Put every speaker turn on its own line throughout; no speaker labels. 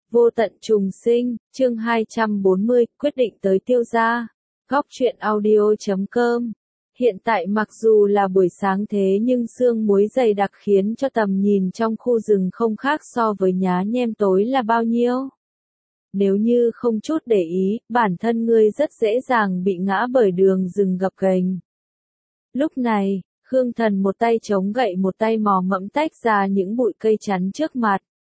Vô tận trùng sinh, chương 240, quyết định tới Tiêu gia. Góc truyện audio.com. Hiện tại mặc dù là buổi sáng thế nhưng sương muối dày đặc khiến cho tầm nhìn trong khu rừng không khác so với nhá nhem tối là bao nhiêu. Nếu như không chút để ý, bản thân ngươi rất dễ dàng bị ngã bởi đường rừng gập ghềnh. Lúc này, Khương Thần một tay chống gậy một tay mò mẫm tách ra những bụi cây chắn trước mặt.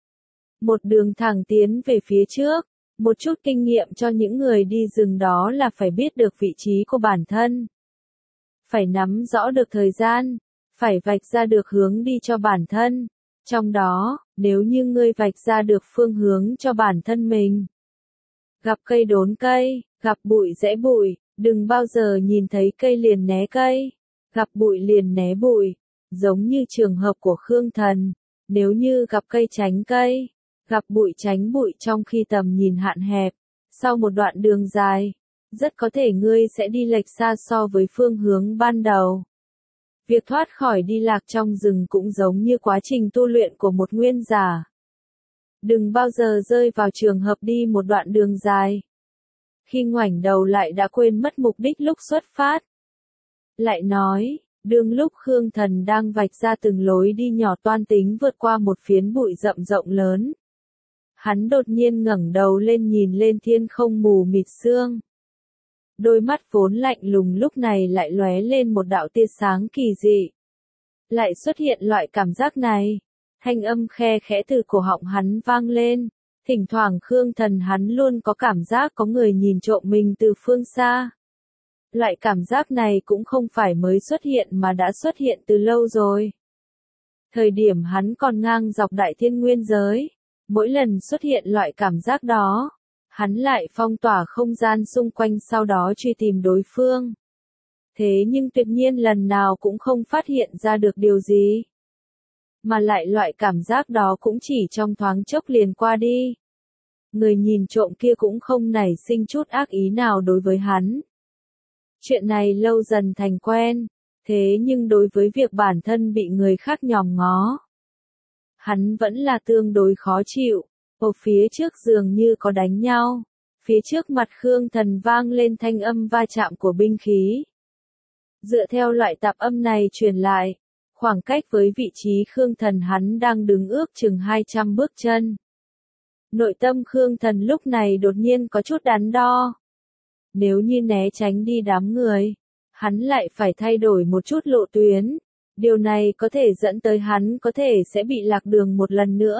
Một đường thẳng tiến về phía trước, một chút kinh nghiệm cho những người đi rừng đó là phải biết được vị trí của bản thân. Phải nắm rõ được thời gian, phải vạch ra được hướng đi cho bản thân. Trong đó, nếu như ngươi vạch ra được phương hướng cho bản thân mình. Gặp cây đốn cây, gặp bụi rẽ bụi, đừng bao giờ nhìn thấy cây liền né cây, gặp bụi liền né bụi, giống như trường hợp của Khương Thần, nếu như gặp cây tránh cây, gặp bụi tránh bụi trong khi tầm nhìn hạn hẹp, sau một đoạn đường dài, rất có thể ngươi sẽ đi lệch xa so với phương hướng ban đầu. Việc thoát khỏi đi lạc trong rừng cũng giống như quá trình tu luyện của một nguyên giả. Đừng bao giờ rơi vào trường hợp đi một đoạn đường dài. Khi ngoảnh đầu lại đã quên mất mục đích lúc xuất phát. Lại nói, đương lúc Khương Thần đang vạch ra từng lối đi nhỏ toan tính vượt qua một phiến bụi rậm rộng lớn. Hắn đột nhiên ngẩng đầu lên nhìn lên thiên không mù mịt sương. Đôi mắt vốn lạnh lùng lúc này lại lóe lên một đạo tia sáng kỳ dị. Lại xuất hiện loại cảm giác này. Thanh âm khe khẽ từ cổ họng hắn vang lên. Thỉnh thoảng Khương Thần hắn luôn có cảm giác có người nhìn trộm mình từ phương xa. Loại cảm giác này cũng không phải mới xuất hiện mà đã xuất hiện từ lâu rồi. Thời điểm hắn còn ngang dọc đại thiên nguyên giới. Mỗi lần xuất hiện loại cảm giác đó, hắn lại phong tỏa không gian xung quanh sau đó truy tìm đối phương. Thế nhưng tuyệt nhiên lần nào cũng không phát hiện ra được điều gì. Mà lại loại cảm giác đó cũng chỉ trong thoáng chốc liền qua đi. Người nhìn trộm kia cũng không nảy sinh chút ác ý nào đối với hắn. Chuyện này lâu dần thành quen, thế nhưng đối với việc bản thân bị người khác nhòm ngó, hắn vẫn là tương đối khó chịu. Ở phía trước dường như có đánh nhau. Phía trước mặt Khương Thần vang lên thanh âm va chạm của binh khí. Dựa theo loại tạp âm này truyền lại, khoảng cách với vị trí Khương Thần hắn đang đứng ước chừng 200 bước chân. Nội tâm Khương Thần lúc này đột nhiên có chút đắn đo. Nếu như né tránh đi đám người, hắn lại phải thay đổi một chút lộ tuyến. Điều này có thể dẫn tới hắn có thể sẽ bị lạc đường một lần nữa.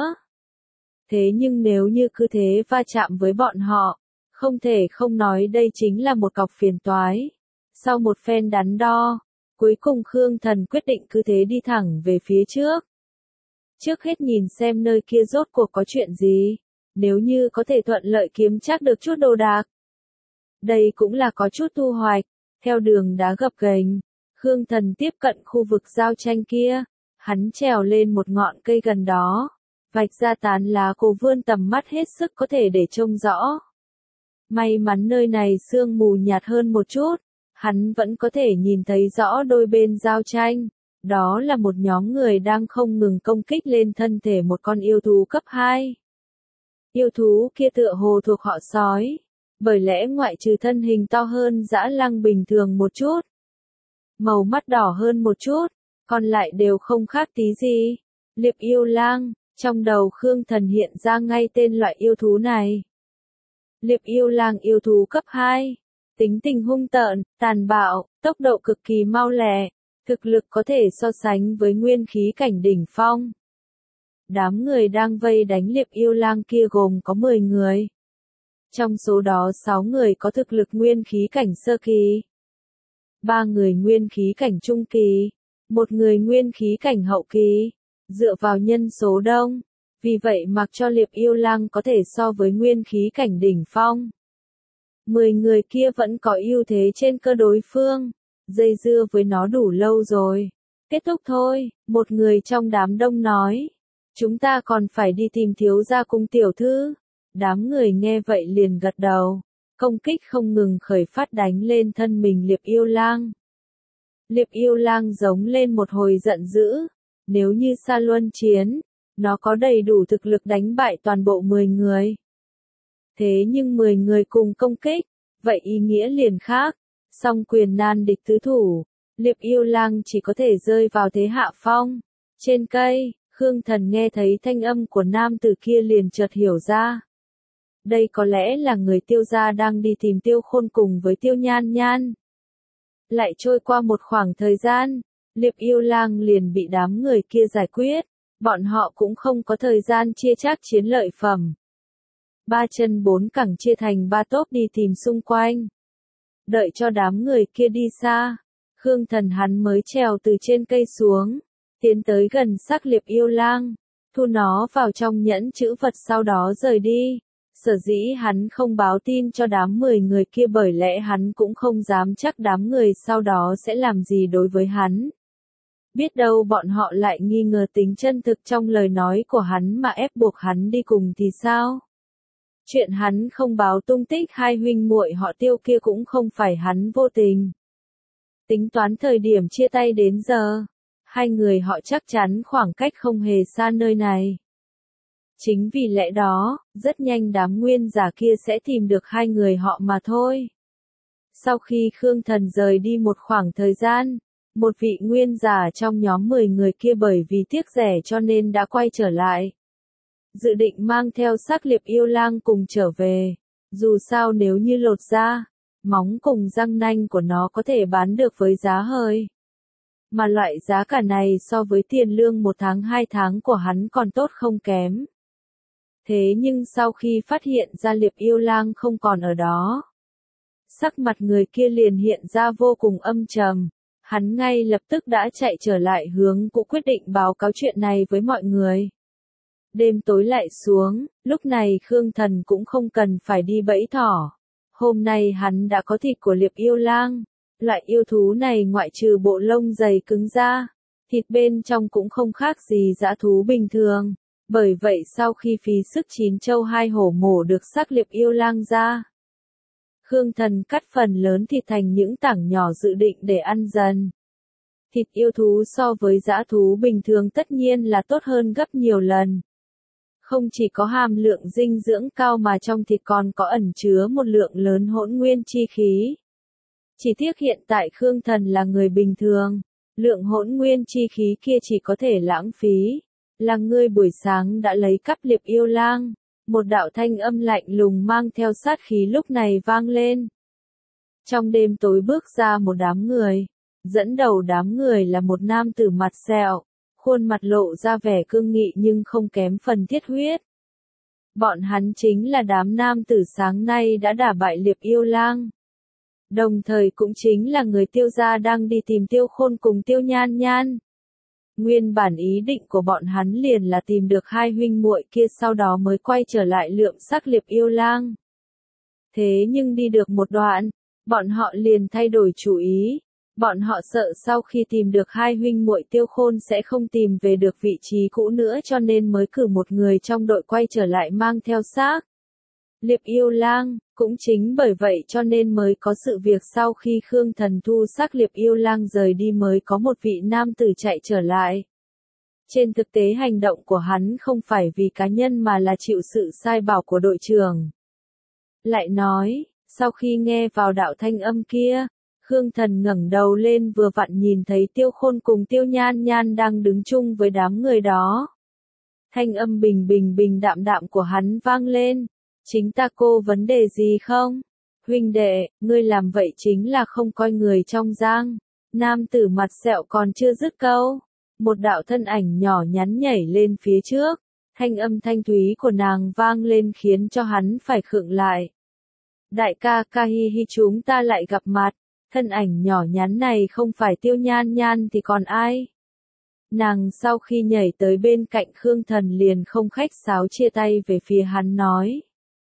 Thế nhưng nếu như cứ thế va chạm với bọn họ, không thể không nói đây chính là một cọc phiền toái. Sau một phen đắn đo, cuối cùng Khương Thần quyết định cứ thế đi thẳng về phía trước. Trước hết nhìn xem nơi kia rốt cuộc có chuyện gì, nếu như có thể thuận lợi kiếm chắc được chút đồ đạc. Đây cũng là có chút thu hoạch, theo đường đá gập ghềnh, Khương Thần tiếp cận khu vực giao tranh kia, hắn trèo lên một ngọn cây gần đó. Vạch ra tán lá cổ vươn tầm mắt hết sức có thể để trông rõ. May mắn nơi này sương mù nhạt hơn một chút, hắn vẫn có thể nhìn thấy rõ đôi bên giao tranh. Đó là một nhóm người đang không ngừng công kích lên thân thể một con yêu thú cấp 2. Yêu thú kia tựa hồ thuộc họ sói, bởi lẽ ngoại trừ thân hình to hơn dã lang bình thường một chút, màu mắt đỏ hơn một chút, còn lại đều không khác tí gì. Liệp yêu lang. Trong đầu Khương Thần hiện ra ngay tên loại yêu thú này. Liệp yêu lang yêu thú cấp 2. Tính tình hung tợn, tàn bạo, tốc độ cực kỳ mau lẹ. Thực lực có thể so sánh với nguyên khí cảnh đỉnh phong. Đám người đang vây đánh liệp yêu lang kia gồm có 10 người. Trong số đó 6 người có thực lực nguyên khí cảnh sơ kỳ. 3 người nguyên khí cảnh trung kỳ. 1 người nguyên khí cảnh hậu kỳ. Dựa vào nhân số đông, vì vậy mặc cho liệp yêu lang có thể so với nguyên khí cảnh đỉnh phong. 10 người kia vẫn có ưu thế trên cơ đối phương, dây dưa với nó đủ lâu rồi. Kết thúc thôi, một người trong đám đông nói. Chúng ta còn phải đi tìm thiếu gia cung tiểu thư. Đám người nghe vậy liền gật đầu, công kích không ngừng khởi phát đánh lên thân mình liệp yêu lang. Liệp yêu lang giống lên một hồi giận dữ. Nếu như Sa Luân chiến, nó có đầy đủ thực lực đánh bại toàn bộ 10 người. Thế nhưng 10 người cùng công kích, vậy ý nghĩa liền khác, song quyền nan địch tứ thủ, Liệp Yêu Lang chỉ có thể rơi vào thế hạ phong. Trên cây, Khương Thần nghe thấy thanh âm của nam tử kia liền chợt hiểu ra. Đây có lẽ là người Tiêu gia đang đi tìm Tiêu Khôn cùng với Tiêu Nhan Nhan. Lại trôi qua một khoảng thời gian, Liệp Yêu Lang liền bị đám người kia giải quyết, bọn họ cũng không có thời gian chia chác chiến lợi phẩm. Ba chân bốn cẳng chia thành ba tốp đi tìm xung quanh. Đợi cho đám người kia đi xa, Khương Thần hắn mới trèo từ trên cây xuống, tiến tới gần xác Liệp Yêu Lang, thu nó vào trong nhẫn chữ vật sau đó rời đi. Sở dĩ hắn không báo tin cho đám 10 người kia bởi lẽ hắn cũng không dám chắc đám người sau đó sẽ làm gì đối với hắn. Biết đâu bọn họ lại nghi ngờ tính chân thực trong lời nói của hắn mà ép buộc hắn đi cùng thì sao? Chuyện hắn không báo tung tích hai huynh muội họ Tiêu kia cũng không phải hắn vô tình. Tính toán thời điểm chia tay đến giờ, hai người họ chắc chắn khoảng cách không hề xa nơi này. Chính vì lẽ đó, rất nhanh đám nguyên giả kia sẽ tìm được hai người họ mà thôi. Sau khi Khương Thần rời đi một khoảng thời gian, một vị nguyên giả trong nhóm 10 người kia bởi vì tiếc rẻ cho nên đã quay trở lại. Dự định mang theo xác Liệp Yêu Lang cùng trở về, dù sao nếu như lột da, móng cùng răng nanh của nó có thể bán được với giá hời. Mà loại giá cả này so với tiền lương 1 tháng 2 tháng của hắn còn tốt không kém. Thế nhưng sau khi phát hiện ra Liệp Yêu Lang không còn ở đó, sắc mặt người kia liền hiện ra vô cùng âm trầm, hắn ngay lập tức đã chạy trở lại hướng cũ quyết định báo cáo chuyện này với mọi người. Đêm tối lại xuống, lúc này Khương Thần cũng không cần phải đi bẫy thỏ. Hôm nay hắn đã có thịt của Liệp Yêu Lang, loại yêu thú này ngoại trừ bộ lông dày cứng ra, thịt bên trong cũng không khác gì dã thú bình thường. Bởi vậy sau khi phí sức 9 trâu 2 hổ mổ được xác Liệp Yêu Lang ra, Khương Thần cắt phần lớn thịt thành những tảng nhỏ dự định để ăn dần. Thịt yêu thú so với dã thú bình thường tất nhiên là tốt hơn gấp nhiều lần. Không chỉ có hàm lượng dinh dưỡng cao mà trong thịt còn có ẩn chứa một lượng lớn hỗn nguyên chi khí. Chỉ tiếc hiện tại Khương Thần là người bình thường, lượng hỗn nguyên chi khí kia chỉ có thể lãng phí. Là ngươi buổi sáng đã lấy cắp Liệp Yêu Lang, một đạo thanh âm lạnh lùng mang theo sát khí lúc này vang lên. Trong đêm tối bước ra một đám người, dẫn đầu đám người là một nam tử mặt sẹo, khuôn mặt lộ ra vẻ cương nghị nhưng không kém phần thiết huyết. Bọn hắn chính là đám nam tử sáng nay đã đả bại Liệp Yêu Lang. Đồng thời cũng chính là người Tiêu gia đang đi tìm Tiêu Khôn cùng Tiêu Nhan Nhan. Nguyên bản ý định của bọn hắn liền là tìm được hai huynh muội kia sau đó mới quay trở lại lượm xác Liệp Yêu Lang. Thế nhưng đi được một đoạn, bọn họ liền thay đổi chủ ý. Bọn họ sợ sau khi tìm được hai huynh muội Tiêu Khôn sẽ không tìm về được vị trí cũ nữa cho nên mới cử một người trong đội quay trở lại mang theo xác Liệp Yêu Lang. Cũng chính bởi vậy cho nên mới có sự việc sau khi Khương Thần thu xác Liệp Yêu Lang rời đi mới có một vị nam tử chạy trở lại. Trên thực tế hành động của hắn không phải vì cá nhân mà là chịu sự sai bảo của đội trưởng. Lại nói, sau khi nghe vào đạo thanh âm kia, Khương Thần ngẩng đầu lên vừa vặn nhìn thấy Tiêu Khôn cùng Tiêu Nhan Nhan đang đứng chung với đám người đó. Thanh âm bình đạm đạm của hắn vang lên. Chính ta cô vấn đề gì không? Huynh đệ, ngươi làm vậy chính là không coi người trong giang. Nam tử mặt sẹo còn chưa dứt câu. Một đạo thân ảnh nhỏ nhắn nhảy lên phía trước. Thanh âm thanh thúy của nàng vang lên khiến cho hắn phải khựng lại. Đại ca ca hi hi chúng ta lại gặp mặt. Thân ảnh nhỏ nhắn này không phải Tiêu Nhan Nhan thì còn ai? Nàng sau khi nhảy tới bên cạnh Khương Thần liền không khách sáo chia tay về phía hắn nói.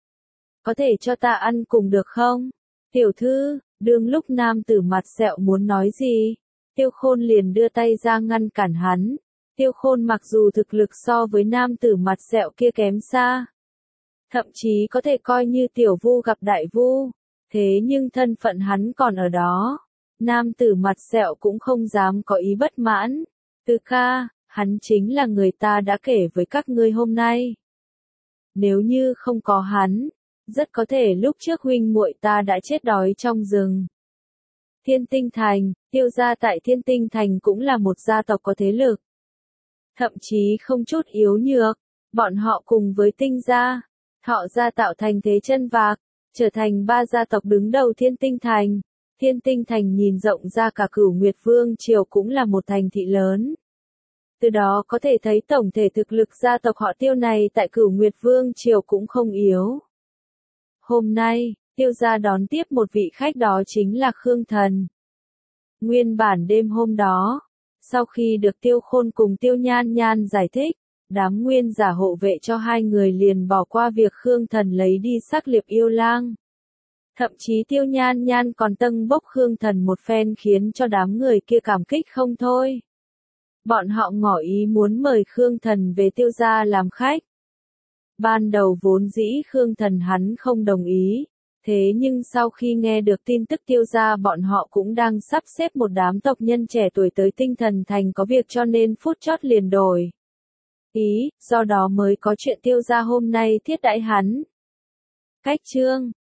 Có thể cho ta ăn cùng được không? Tiểu thư, đương lúc nam tử mặt sẹo muốn nói gì? Tiêu Khôn liền đưa tay ra ngăn cản hắn. Tiêu Khôn mặc dù thực lực so với nam tử mặt sẹo kia kém xa. Thậm chí có thể coi như tiểu vu gặp đại vu. Thế nhưng thân phận hắn còn ở đó. Nam tử mặt sẹo cũng không dám có ý bất mãn. Từ ca, hắn chính là người ta đã kể với các ngươi hôm nay. Nếu như không có hắn, Rất có thể lúc trước huynh muội ta đã chết đói trong rừng. Thiên Tinh Thành, Tiêu gia tại Thiên Tinh Thành cũng là một gia tộc có thế lực. Thậm chí không chút yếu nhược, bọn họ cùng với Tinh gia, Thọ gia tạo thành thế chân vạc, trở thành ba gia tộc đứng đầu Thiên Tinh Thành. Thiên Tinh Thành nhìn rộng ra cả Cửu Nguyệt Vương triều cũng là một thành thị lớn. Từ đó có thể thấy tổng thể thực lực gia tộc họ Tiêu này tại Cửu Nguyệt Vương triều cũng không yếu. Hôm nay, Tiêu gia đón tiếp một vị khách, đó chính là Khương Thần. Nguyên bản đêm hôm đó, sau khi được Tiêu Khôn cùng Tiêu Nhan Nhan giải thích, đám nguyên giả hộ vệ cho hai người liền bỏ qua việc Khương Thần lấy đi sắc liệp yêu lang. Thậm chí Tiêu Nhan Nhan còn tâng bốc Khương Thần một phen khiến cho đám người kia cảm kích không thôi. Bọn họ ngỏ ý muốn mời Khương Thần về Tiêu gia làm khách. Ban đầu vốn dĩ Khương Thần hắn không đồng ý, thế nhưng sau khi nghe được tin tức Tiêu gia bọn họ cũng đang sắp xếp một đám tộc nhân trẻ tuổi tới Tinh Thần Thành có việc cho nên phút chót liền đổi ý, do đó mới có chuyện Tiêu gia hôm nay thiết đãi hắn. Cách chương